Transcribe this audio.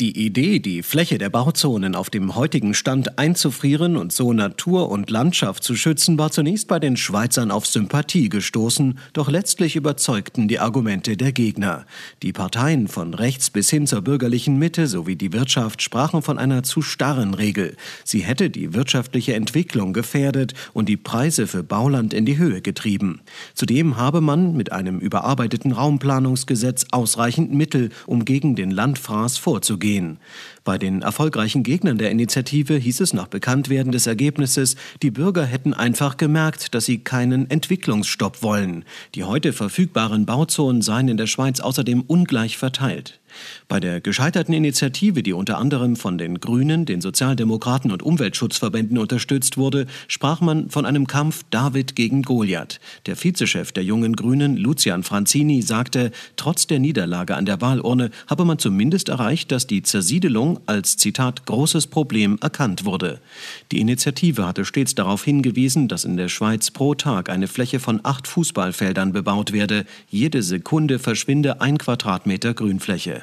Die Idee, die Fläche der Bauzonen auf dem heutigen Stand einzufrieren und so Natur und Landschaft zu schützen, war zunächst bei den Schweizern auf Sympathie gestoßen, doch letztlich überzeugten die Argumente der Gegner. Die Parteien von rechts bis hin zur bürgerlichen Mitte sowie die Wirtschaft sprachen von einer zu starren Regel. Sie hätte die wirtschaftliche Entwicklung gefährdet und die Preise für Bauland in die Höhe getrieben. Zudem habe man mit einem überarbeiteten Raumplanungsgesetz ausreichend Mittel, um gegen den Landfraß vorzugehen. Bei den erfolgreichen Gegnern der Initiative hieß es nach Bekanntwerden des Ergebnisses, die Bürger hätten einfach gemerkt, dass sie keinen Entwicklungsstopp wollen. Die heute verfügbaren Bauzonen seien in der Schweiz außerdem ungleich verteilt. Bei der gescheiterten Initiative, die unter anderem von den Grünen, den Sozialdemokraten und Umweltschutzverbänden unterstützt wurde, sprach man von einem Kampf David gegen Goliath. Der Vizechef der jungen Grünen, Lucian Franzini, sagte, trotz der Niederlage an der Wahlurne habe man zumindest erreicht, dass die Zersiedelung als, Zitat, großes Problem erkannt wurde. Die Initiative hatte stets darauf hingewiesen, dass in der Schweiz pro Tag eine Fläche von 8 Fußballfeldern bebaut werde. Jede Sekunde verschwinde 1 Quadratmeter Grünfläche.